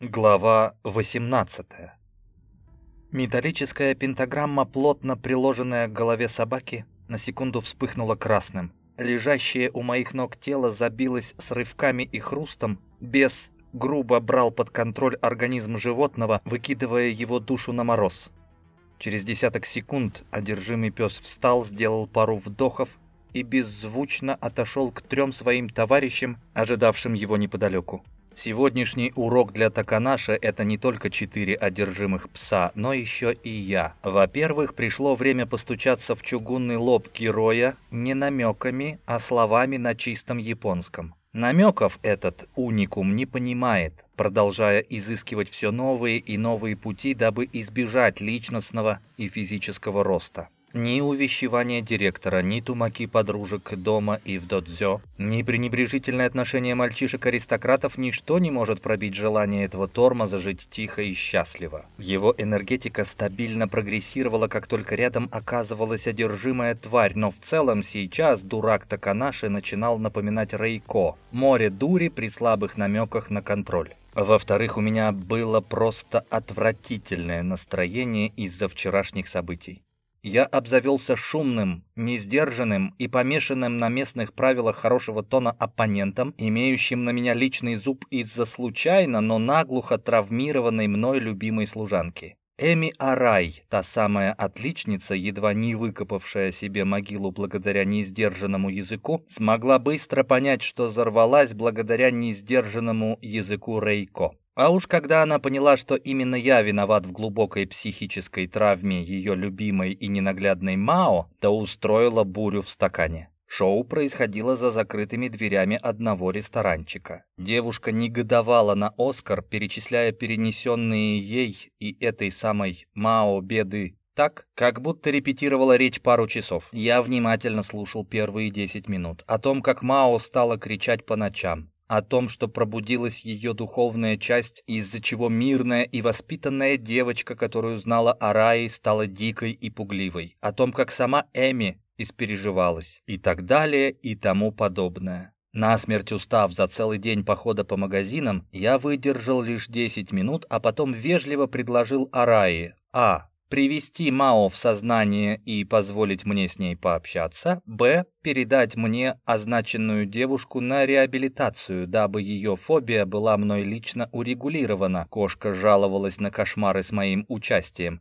Глава 18. Металлическая пентаграмма, плотно приложенная к голове собаки, на секунду вспыхнула красным. Лежащее у моих ног тело забилось с рывками и хрустом. Бес грубо брал под контроль организм животного, выкидывая его душу на мороз. Через десяток секунд одержимый пес встал, сделал пару вдохов и беззвучно отошел к 3 своим товарищам, ожидавшим его неподалеку. Сегодняшний урок для Таканаши — это не только 4 одержимых пса, но еще и я. Во-первых, пришло время постучаться в чугунный лоб героя не намеками, а словами на чистом японском. Намеков этот уникум не понимает, продолжая изыскивать все новые и новые пути, дабы избежать личностного и физического роста. Ни увещевания директора, ни тумаки подружек дома и в додзё, ни пренебрежительное отношение мальчишек-аристократов, ничто не может пробить желание этого тормоза жить тихо и счастливо. Его энергетика стабильно прогрессировала, как только рядом оказывалась одержимая тварь, но в целом сейчас дурак Таканаши начинал напоминать Рейко, море дури при слабых намеках на контроль. Во-вторых, у меня было просто отвратительное настроение из-за вчерашних событий. Я обзавелся шумным, несдержанным и помешанным на местных правилах хорошего тона оппонентом, имеющим на меня личный зуб из-за случайно, но наглухо травмированной мной любимой служанки. Эми Арай, та самая отличница, едва не выкопавшая себе могилу благодаря несдержанному языку, смогла быстро понять, что взорвалась благодаря несдержанному языку Рейко. А уж когда она поняла, что именно я виноват в глубокой психической травме ее любимой и ненаглядной Мао, то устроила бурю в стакане. Шоу происходило за закрытыми дверями одного ресторанчика. Девушка негодовала на Оскар, перечисляя перенесенные ей и этой самой Мао беды так, как будто репетировала речь пару часов. Я внимательно слушал первые 10 минут о том, как Мао стала кричать по ночам, о том, что пробудилась ее духовная часть, из-за чего мирная и воспитанная девочка, которую знала Араи, стала дикой и пугливой, о том, как сама Эми испереживалась, и так далее, и тому подобное. Насмерть устав за целый день похода по магазинам, я выдержал лишь 10 минут, а потом вежливо предложил Араи привести Мао в сознание и позволить мне с ней пообщаться, передать мне означенную девушку на реабилитацию, дабы ее фобия была мной лично урегулирована, кошка жаловалась на кошмары с моим участием,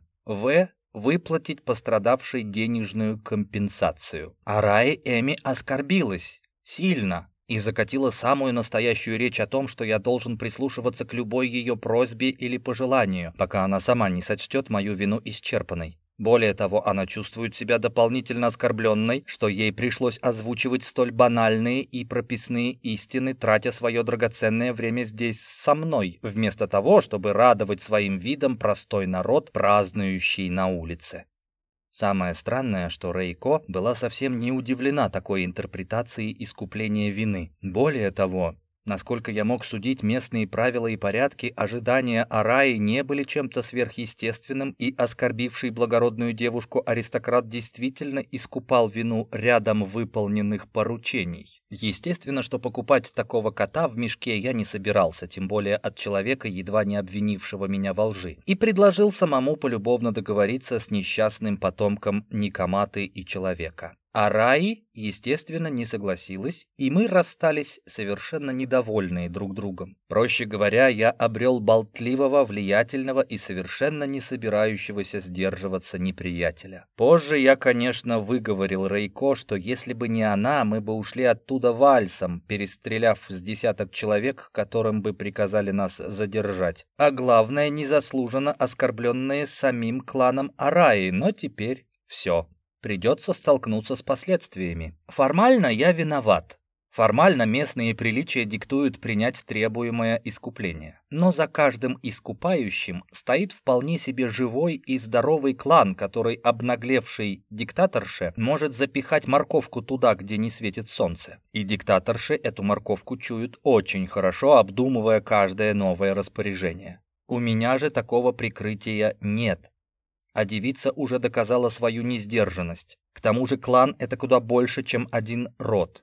выплатить пострадавшей денежную компенсацию. Араи Эми оскорбилась. Сильно. И закатила самую настоящую речь о том, что я должен прислушиваться к любой ее просьбе или пожеланию, пока она сама не сочтет мою вину исчерпанной. Более того, она чувствует себя дополнительно оскорбленной, что ей пришлось озвучивать столь банальные и прописные истины, тратя свое драгоценное время здесь со мной, вместо того, чтобы радовать своим видом простой народ, празднующий на улице. Самое странное, что Рейко была совсем не удивлена такой интерпретацией искупления вины. Более того, насколько я мог судить, местные правила и порядки ожидания Араи не были чем-то сверхъестественным, и оскорбивший благородную девушку аристократ действительно искупал вину рядом выполненных поручений. Естественно, что покупать такого кота в мешке я не собирался, тем более от человека, едва не обвинившего меня во лжи, и предложил самому полюбовно договориться с несчастным потомком Никоматы и человека. Араи, естественно, не согласилась, и мы расстались совершенно недовольные друг другом. Проще говоря, я обрел болтливого, влиятельного и совершенно не собирающегося сдерживаться неприятеля. Позже я, конечно, выговорил Рейко, что если бы не она, мы бы ушли оттуда вальсом, перестреляв с десяток человек, которым бы приказали нас задержать. А главное, незаслуженно оскорбленные самим кланом Араи, но теперь все. Придется столкнуться с последствиями. Формально я виноват. Формально местные приличия диктуют принять требуемое искупление. Но за каждым искупающим стоит вполне себе живой и здоровый клан, который обнаглевший диктаторше может запихать морковку туда, где не светит солнце. И диктаторши эту морковку чуют очень хорошо, обдумывая каждое новое распоряжение. У меня же такого прикрытия нет. А девица уже доказала свою несдержанность. К тому же клан — это куда больше, чем один род.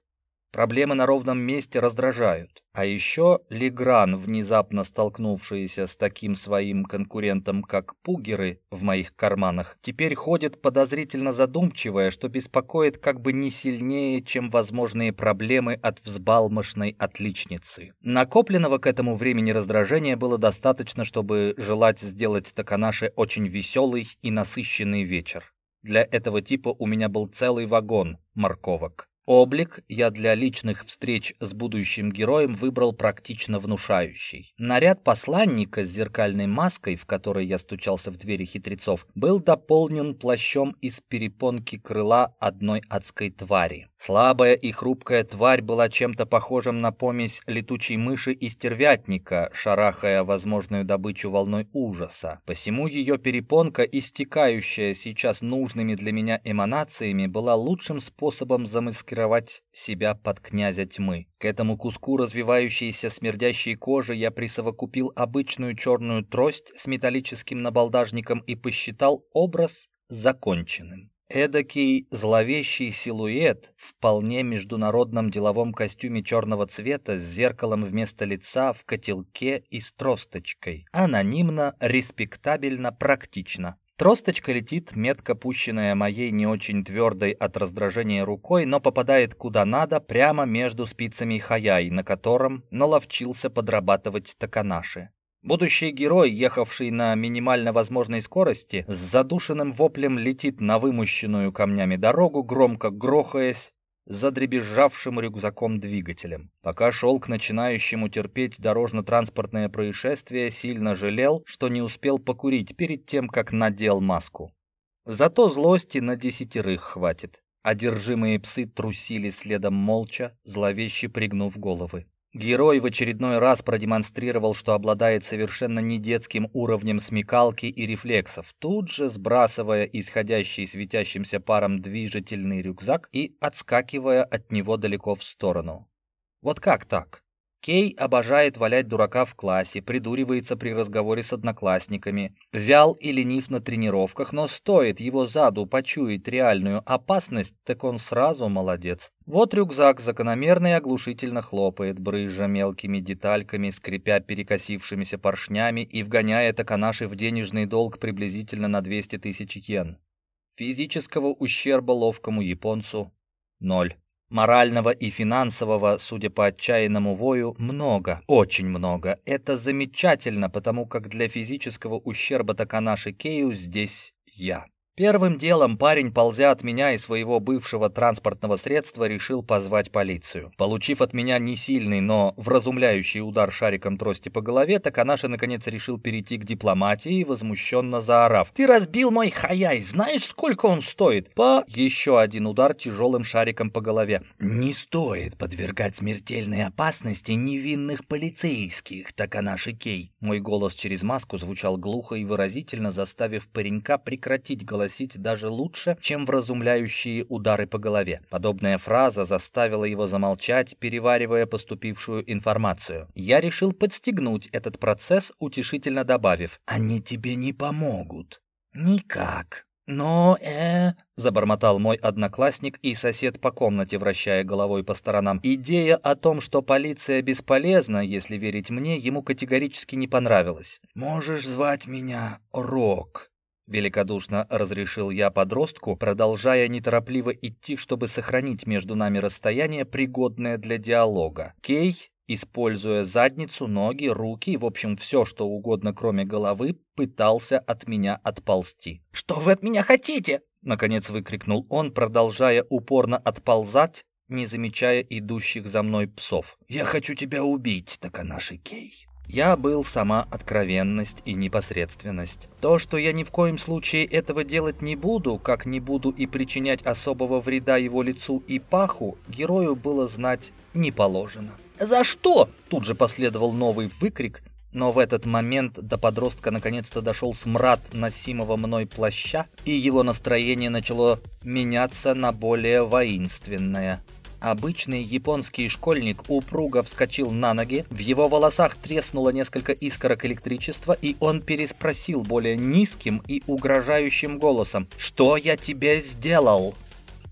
Проблемы на ровном месте раздражают. А еще Легран, внезапно столкнувшийся с таким своим конкурентом, как пугеры в моих карманах, теперь ходит подозрительно задумчивая, что беспокоит как бы не сильнее, чем возможные проблемы от взбалмошной отличницы. Накопленного к этому времени раздражения было достаточно, чтобы желать сделать Таканаши очень веселый и насыщенный вечер. Для этого типа у меня был целый вагон морковок. Облик я для личных встреч с будущим героем выбрал практично внушающий. Наряд посланника с зеркальной маской, в которой я стучался в двери хитрецов, был дополнен плащом из перепонки крыла одной адской твари. Слабая и хрупкая тварь была чем-то похожим на помесь летучей мыши и стервятника, шарахая возможную добычу волной ужаса. Посему ее перепонка, истекающая сейчас нужными для меня эманациями, была лучшим способом замаскировать себя под князя тьмы. К этому куску развивающейся смердящей кожи я присовокупил обычную черную трость с металлическим набалдажником и посчитал образ законченным. Эдакий зловещий силуэт в вполне международном деловом костюме черного цвета с зеркалом вместо лица, в котелке и с тросточкой. Анонимно, респектабельно, практично. Тросточка летит, метко пущенная моей не очень твердой от раздражения рукой, но попадает куда надо, прямо между спицами хаяй, на котором наловчился подрабатывать Таканаши. Будущий герой, ехавший на минимально возможной скорости, с задушенным воплем летит на вымощенную камнями дорогу, громко грохаясь задребезжавшим рюкзаком-двигателем. Пока шел к начинающему терпеть дорожно-транспортное происшествие, сильно жалел, что не успел покурить перед тем, как надел маску. Зато злости на 10 хватит. Одержимые псы трусили следом молча, зловеще пригнув головы. Герой в очередной раз продемонстрировал, что обладает совершенно не детским уровнем смекалки и рефлексов, тут же сбрасывая исходящий светящимся паром движительный рюкзак и отскакивая от него далеко в сторону. Вот как так? Кей обожает валять дурака в классе, придуривается при разговоре с одноклассниками, вял и ленив на тренировках, но стоит его заду почуять реальную опасность, так он сразу молодец. Вот рюкзак закономерно и оглушительно хлопает, брызжа мелкими детальками, скрипя перекосившимися поршнями и вгоняя Таканаши в денежный долг приблизительно на 200 тысяч йен. Физического ущерба ловкому японцу — 0. Морального и финансового, судя по отчаянному вою, много, очень много. Это замечательно, потому как для физического ущерба Таканаши Кею здесь я. Первым делом парень, ползя от меня и своего бывшего транспортного средства, решил позвать полицию. Получив от меня не сильный, но вразумляющий удар шариком трости по голове, Таканаши наконец решил перейти к дипломатии, возмущенно заорав: «Ты разбил мой хаяй! Знаешь, сколько он стоит?» Еще один удар тяжелым шариком по голове. «Не стоит подвергать смертельной опасности невинных полицейских, Таканаши Кей». Мой голос через маску звучал глухо и выразительно, заставив паренька прекратить голосить даже лучше, чем вразумляющие удары по голове. Подобная фраза заставила его замолчать, переваривая поступившую информацию. Я решил подстегнуть этот процесс, утешительно добавив: «Они тебе не помогут. Никак. Но, забормотал мой одноклассник и сосед по комнате, вращая головой по сторонам. Идея о том, что полиция бесполезна, если верить мне, ему категорически не понравилась. «Можешь звать меня Рок», — великодушно разрешил я подростку, продолжая неторопливо идти, чтобы сохранить между нами расстояние, пригодное для диалога. Кей, используя задницу, ноги, руки и, в общем, все, что угодно, кроме головы, пытался от меня отползти. «Что вы от меня хотите?» — наконец выкрикнул он, продолжая упорно отползать, не замечая идущих за мной псов. «Я хочу тебя убить, Таканаши Кей». Я был сама откровенность и непосредственность. То, что я ни в коем случае этого делать не буду, как не буду и причинять особого вреда его лицу и паху, герою было знать не положено. «За что?» — тут же последовал новый выкрик, но в этот момент до подростка наконец-то дошел смрад носимого мной плаща, и его настроение начало меняться на более воинственное. Обычный японский школьник упруго вскочил на ноги, в его волосах треснуло несколько искорок электричества, и он переспросил более низким и угрожающим голосом: «Что я тебе сделал?»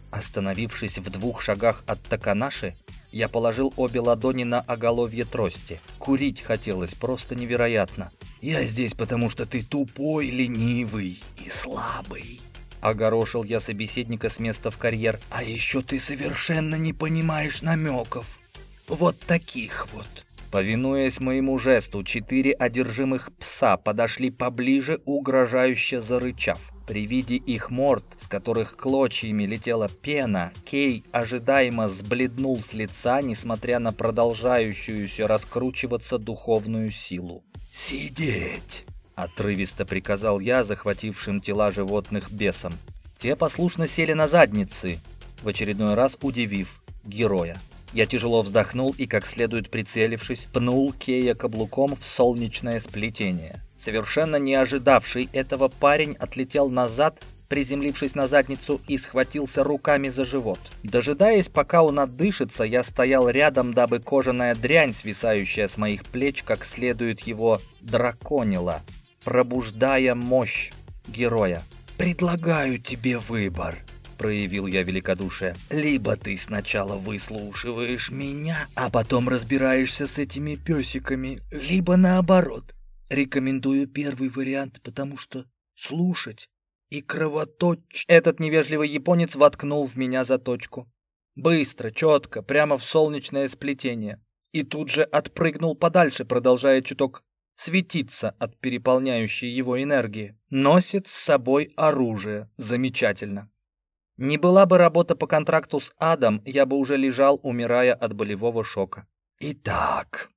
Остановившись в 2 шагах от Таканаши, я положил обе ладони на оголовье трости. Курить хотелось просто невероятно. «Я здесь, потому что ты тупой, ленивый и слабый», — огорошил я собеседника с места в карьер. «А еще ты совершенно не понимаешь намеков. Вот таких вот». Повинуясь моему жесту, 4 одержимых пса подошли поближе, угрожающе зарычав. При виде их морд, с которых клочьями летела пена, Кей ожидаемо сбледнул с лица, несмотря на продолжающуюся раскручиваться духовную силу. «Сидеть!» — отрывисто приказал я захватившим тела животных бесам. Те послушно сели на задницы, в очередной раз удивив героя. Я тяжело вздохнул и, как следует прицелившись, пнул Кея каблуком в солнечное сплетение. Совершенно не ожидавший этого парень отлетел назад, приземлившись на задницу, и схватился руками за живот. Дожидаясь, пока он отдышится, я стоял рядом, дабы кожаная дрянь, свисающая с моих плеч, как следует его драконила, пробуждая мощь героя. «Предлагаю тебе выбор», — проявил я великодушие. «Либо ты сначала выслушиваешь меня, а потом разбираешься с этими песиками, либо наоборот. Рекомендую первый вариант, потому что слушать и кровоточить». Этот невежливый японец воткнул в меня заточку. Быстро, четко, прямо в солнечное сплетение. И тут же отпрыгнул подальше, продолжая чуток светиться от переполняющей его энергии. Носит с собой оружие. Замечательно. Не была бы работа по контракту с адом, я бы уже лежал, умирая от болевого шока. «Итак...»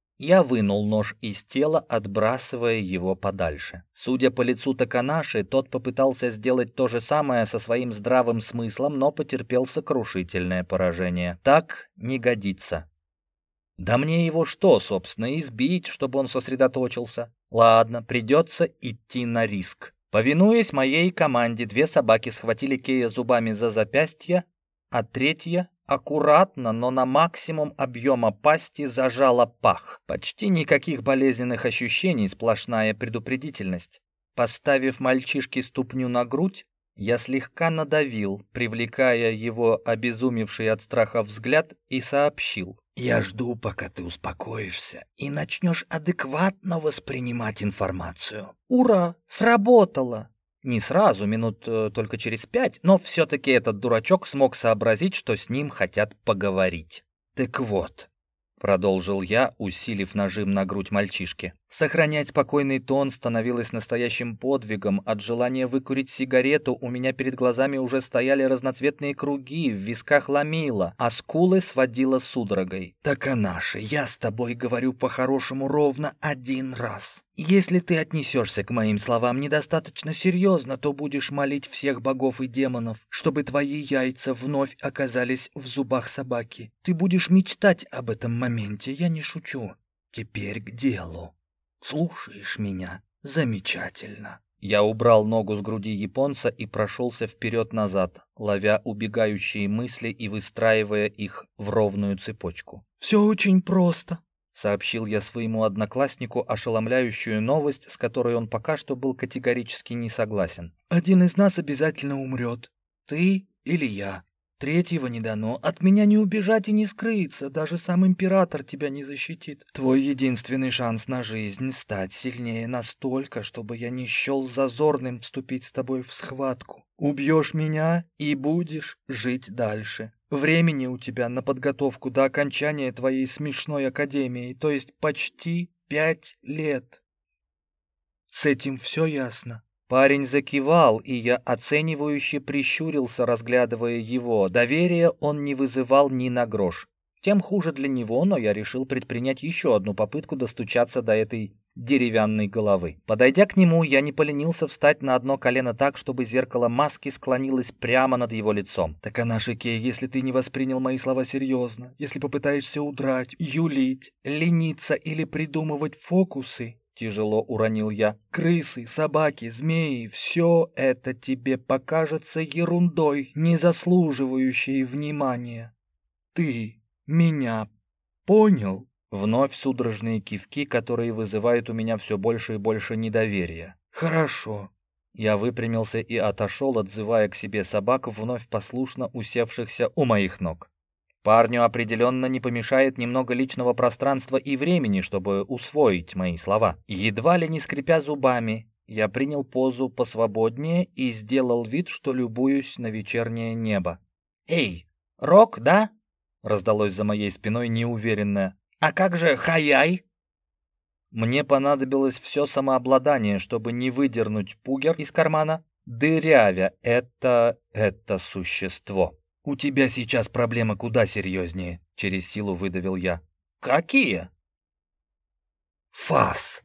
Я вынул нож из тела, отбрасывая его подальше. Судя по лицу Таканаши, тот попытался сделать то же самое со своим здравым смыслом, но потерпел сокрушительное поражение. Так не годится. Да мне его что, собственно, избить, чтобы он сосредоточился? Ладно, придется идти на риск. Повинуясь моей команде, 2 собаки схватили Кея зубами за запястья, а 3 аккуратно, но на максимум объема пасти зажала пах. Почти никаких болезненных ощущений, сплошная предупредительность. Поставив мальчишке ступню на грудь, я слегка надавил, привлекая его обезумевший от страха взгляд, и сообщил. «Я жду, пока ты успокоишься и начнешь адекватно воспринимать информацию». «Ура! Сработало!» Не сразу, минут только через 5, но все-таки этот дурачок смог сообразить, что с ним хотят поговорить. «Так вот», — продолжил я, усилив нажим на грудь мальчишки. Сохранять спокойный тон становилось настоящим подвигом. От желания выкурить сигарету у меня перед глазами уже стояли разноцветные круги, в висках ломило, а скулы сводило судорогой. «Таканаши, я с тобой говорю по-хорошему ровно 1 раз. Если ты отнесешься к моим словам недостаточно серьезно, то будешь молить всех богов и демонов, чтобы твои яйца вновь оказались в зубах собаки. Ты будешь мечтать об этом моменте, я не шучу. Теперь к делу. Слушаешь меня? Замечательно». Я убрал ногу с груди японца и прошелся вперед-назад, ловя убегающие мысли и выстраивая их в ровную цепочку. «Все очень просто», — сообщил я своему однокласснику ошеломляющую новость, с которой он пока что был категорически не согласен. «Один из нас обязательно умрет. Ты или я. 3-го не дано. От меня не убежать и не скрыться. Даже сам император тебя не защитит. Твой единственный шанс на жизнь — стать сильнее настолько, чтобы я не счел зазорным вступить с тобой в схватку. Убьешь меня и будешь жить дальше. Времени у тебя на подготовку до окончания твоей смешной академии, то есть почти 5 лет. С этим все ясно?» Парень закивал, и я оценивающе прищурился, разглядывая его. Доверия он не вызывал ни на грош. Тем хуже для него, но я решил предпринять еще одну попытку достучаться до этой деревянной головы. Подойдя к нему, я не поленился встать на одно колено так, чтобы зеркало маски склонилось прямо над его лицом. «Таканаши Кей, если ты не воспринял мои слова серьезно, если попытаешься удрать, юлить, лениться или придумывать фокусы», — тяжело уронил я, «крысы, собаки, змеи — все это тебе покажется ерундой, не заслуживающей внимания. Ты меня понял?» Вновь судорожные кивки, которые вызывают у меня все больше и больше недоверия. «Хорошо. Я выпрямился и отошел, отзывая к себе собак, вновь послушно усевшихся у моих ног. Парню определенно не помешает немного личного пространства и времени, чтобы усвоить мои слова. Едва ли не скрипя зубами, я принял позу посвободнее и сделал вид, что любуюсь на вечернее небо. «Эй, Рок, да?» — раздалось за моей спиной неуверенное. «А как же Хаяй?» Мне понадобилось все самообладание, чтобы не выдернуть пугер из кармана, дырявя это существо. «У тебя сейчас проблемы куда серьезнее», — через силу выдавил я. «Какие?» «Фас!»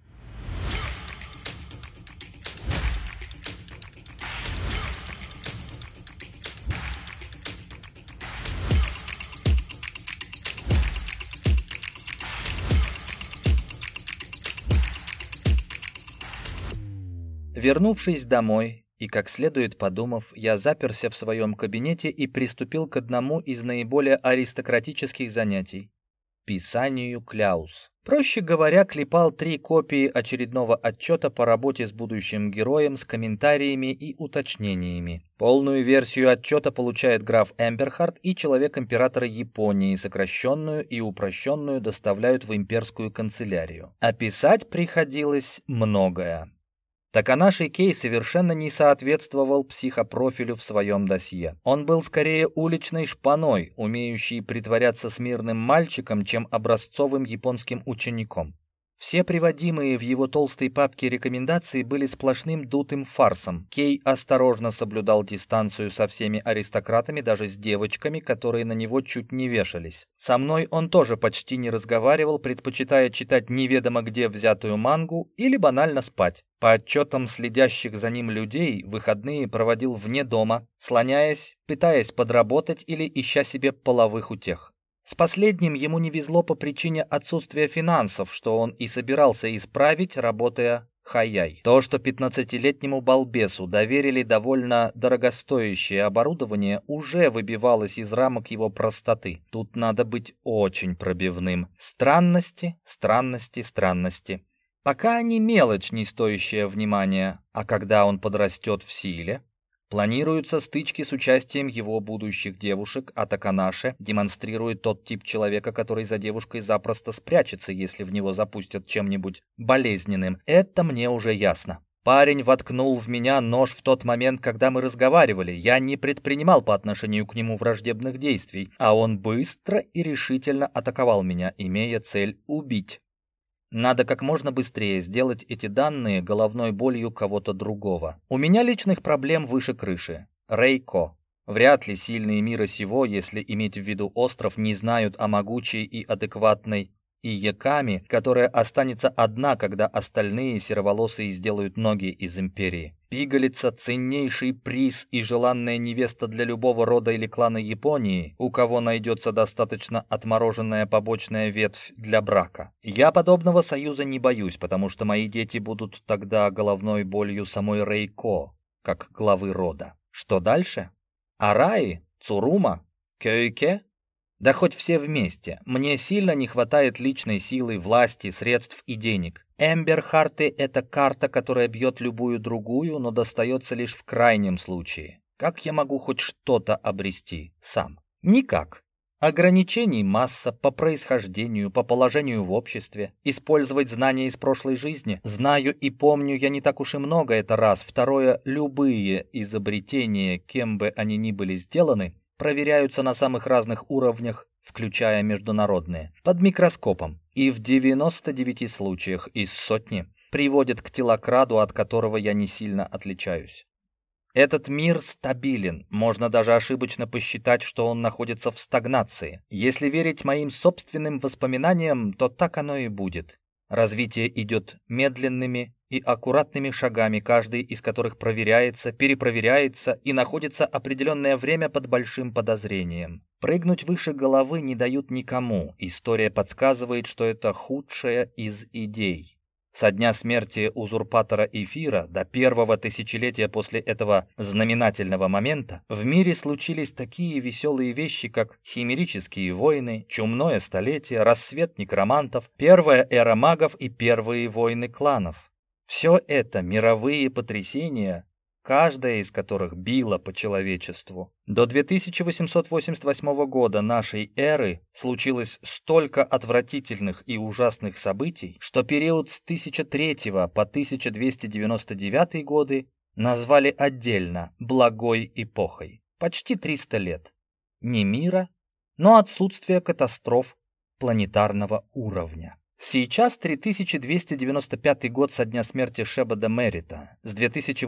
Вернувшись домой и как следует подумав, я заперся в своем кабинете и приступил к одному из наиболее аристократических занятий — писанию кляуз. Проще говоря, клепал 3 копии очередного отчета по работе с будущим героем с комментариями и уточнениями. Полную версию отчета получает граф Эмберхарт и Человек Императора Японии, сокращенную и упрощенную доставляют в имперскую канцелярию. А писать приходилось многое. Таканаши Кей совершенно не соответствовал психопрофилю в своем досье. Он был скорее уличной шпаной, умеющей притворяться смирным мальчиком, чем образцовым японским учеником. Все приводимые в его толстой папке рекомендации были сплошным дутым фарсом. Кей осторожно соблюдал дистанцию со всеми аристократами, даже с девочками, которые на него чуть не вешались. Со мной он тоже почти не разговаривал, предпочитая читать неведомо где взятую мангу или банально спать. По отчетам следящих за ним людей, выходные проводил вне дома, слоняясь, пытаясь подработать или ища себе половых утех. С последним ему не везло по причине отсутствия финансов, что он и собирался исправить, работая Хаяй. То, что 15-летнему балбесу доверили довольно дорогостоящее оборудование, уже выбивалось из рамок его простоты. Тут надо быть очень пробивным. Странности, странности, странности. Пока они мелочь, не стоящая внимания, а когда он подрастет в силе? Планируются стычки с участием его будущих девушек, а Таканаши демонстрирует тот тип человека, который за девушкой запросто спрячется, если в него запустят чем-нибудь болезненным. Это мне уже ясно. Парень воткнул в меня нож в тот момент, когда мы разговаривали. Я не предпринимал по отношению к нему враждебных действий, а он быстро и решительно атаковал меня, имея цель убить. Надо как можно быстрее сделать эти данные головной болью кого-то другого. У меня личных проблем выше крыши. Рейко. Вряд ли сильные мира сего, если иметь в виду остров, не знают о могучей и адекватной Ияками, которая останется одна, когда остальные сероволосые сделают ноги из империи. Пигалица — ценнейший приз и желанная невеста для любого рода или клана Японии, у кого найдется достаточно отмороженная побочная ветвь для брака. Я подобного союза не боюсь, потому что мои дети будут тогда головной болью самой Рейко, как главы рода. Что дальше? Араи? Цурума? Кёйке? Да хоть все вместе. Мне сильно не хватает личной силы, власти, средств и денег. Эмберхарты — это карта, которая бьет любую другую, но достается лишь в крайнем случае. Как я могу хоть что-то обрести сам? Никак. Ограничений масса по происхождению, по положению в обществе. Использовать знания из прошлой жизни. Знаю и помню я не так уж и много, это раз. Второе, любые изобретения, кем бы они ни были сделаны, проверяются на самых разных уровнях, включая международные, под микроскопом, и в 99 случаях из сотни приводят к телокраду, от которого я не сильно отличаюсь. Этот мир стабилен, можно даже ошибочно посчитать, что он находится в стагнации. Если верить моим собственным воспоминаниям, то так оно и будет. Развитие идет медленными и аккуратными шагами, каждый из которых проверяется, перепроверяется и находится определенное время под большим подозрением. Прыгнуть выше головы не дают никому. История подсказывает, что это худшая из идей. Со дня смерти узурпатора Эфира до первого тысячелетия после этого знаменательного момента в мире случились такие веселые вещи, как химерические войны, чумное столетие, рассвет некромантов, первая эра магов и первые войны кланов. Все это мировые потрясения, каждая из которых била по человечеству. До 2888 года нашей эры случилось столько отвратительных и ужасных событий, что период с 1003 по 1299 годы назвали отдельно «благой эпохой». Почти 300 лет. Не мира, но отсутствие катастроф планетарного уровня. Сейчас 3295 год со дня смерти Шебада Меррита. С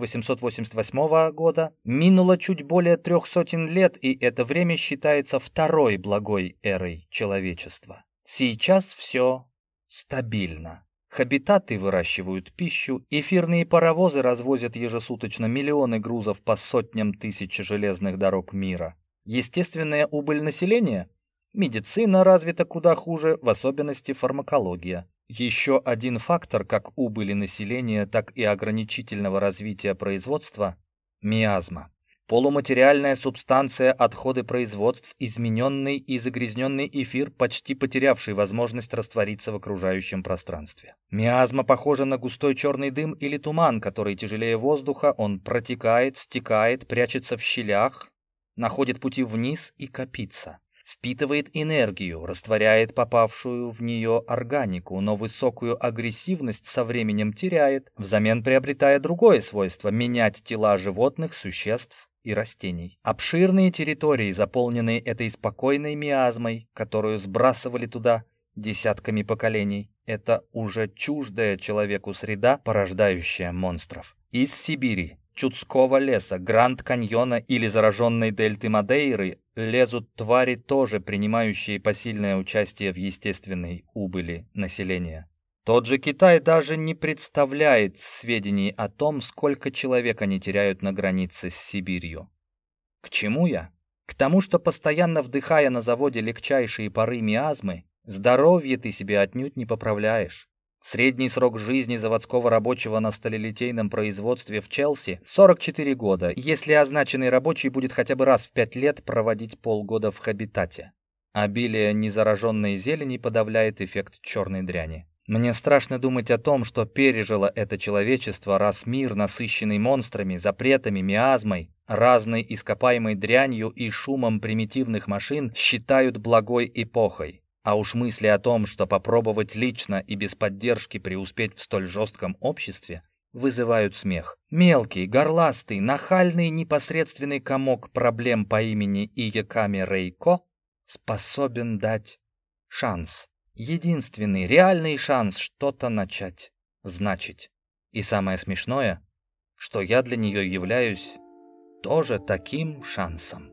2888 года минуло чуть более 300 лет, и это время считается второй благой эрой человечества. Сейчас все стабильно. Хабитаты выращивают пищу, эфирные паровозы развозят ежесуточно миллионы грузов по сотням тысяч железных дорог мира. Естественная убыль населения? Медицина развита куда хуже, в особенности фармакология. Еще один фактор как убыли населения, так и ограничительного развития производства – миазма. Полуматериальная субстанция, отходы производств, измененный и загрязненный эфир, почти потерявший возможность раствориться в окружающем пространстве. Миазма похожа на густой черный дым или туман, который тяжелее воздуха, он протекает, стекает, прячется в щелях, находит пути вниз и копится. Впитывает энергию, растворяет попавшую в нее органику, но высокую агрессивность со временем теряет, взамен приобретая другое свойство – менять тела животных, существ и растений. Обширные территории, заполненные этой спокойной миазмой, которую сбрасывали туда десятками поколений, это уже чуждая человеку среда, порождающая монстров. Из Сибири, Чудского леса, Гранд-каньона или зараженной дельты Мадейры лезут твари, тоже принимающие посильное участие в естественной убыли населения. Тот же Китай даже не представляет сведений о том, сколько человек они теряют на границе с Сибирью. К чему я? К тому, что постоянно вдыхая на заводе легчайшие пары миазмы, здоровье ты себе отнюдь не поправляешь. Средний срок жизни заводского рабочего на сталелитейном производстве в Челси – 44 года, если означенный рабочий будет хотя бы раз в 5 лет проводить полгода в хабитате. Обилие незараженной зелени подавляет эффект черной дряни. Мне страшно думать о том, что пережило это человечество, раз мир, насыщенный монстрами, запретами, миазмой, разной ископаемой дрянью и шумом примитивных машин, считают благой эпохой. А уж мысли о том, что попробовать лично и без поддержки преуспеть в столь жестком обществе, вызывают смех. Мелкий, горластый, нахальный, непосредственный комок проблем по имени Ияками Рейко способен дать шанс. Единственный реальный шанс что-то начать значить. И самое смешное, что я для нее являюсь тоже таким шансом.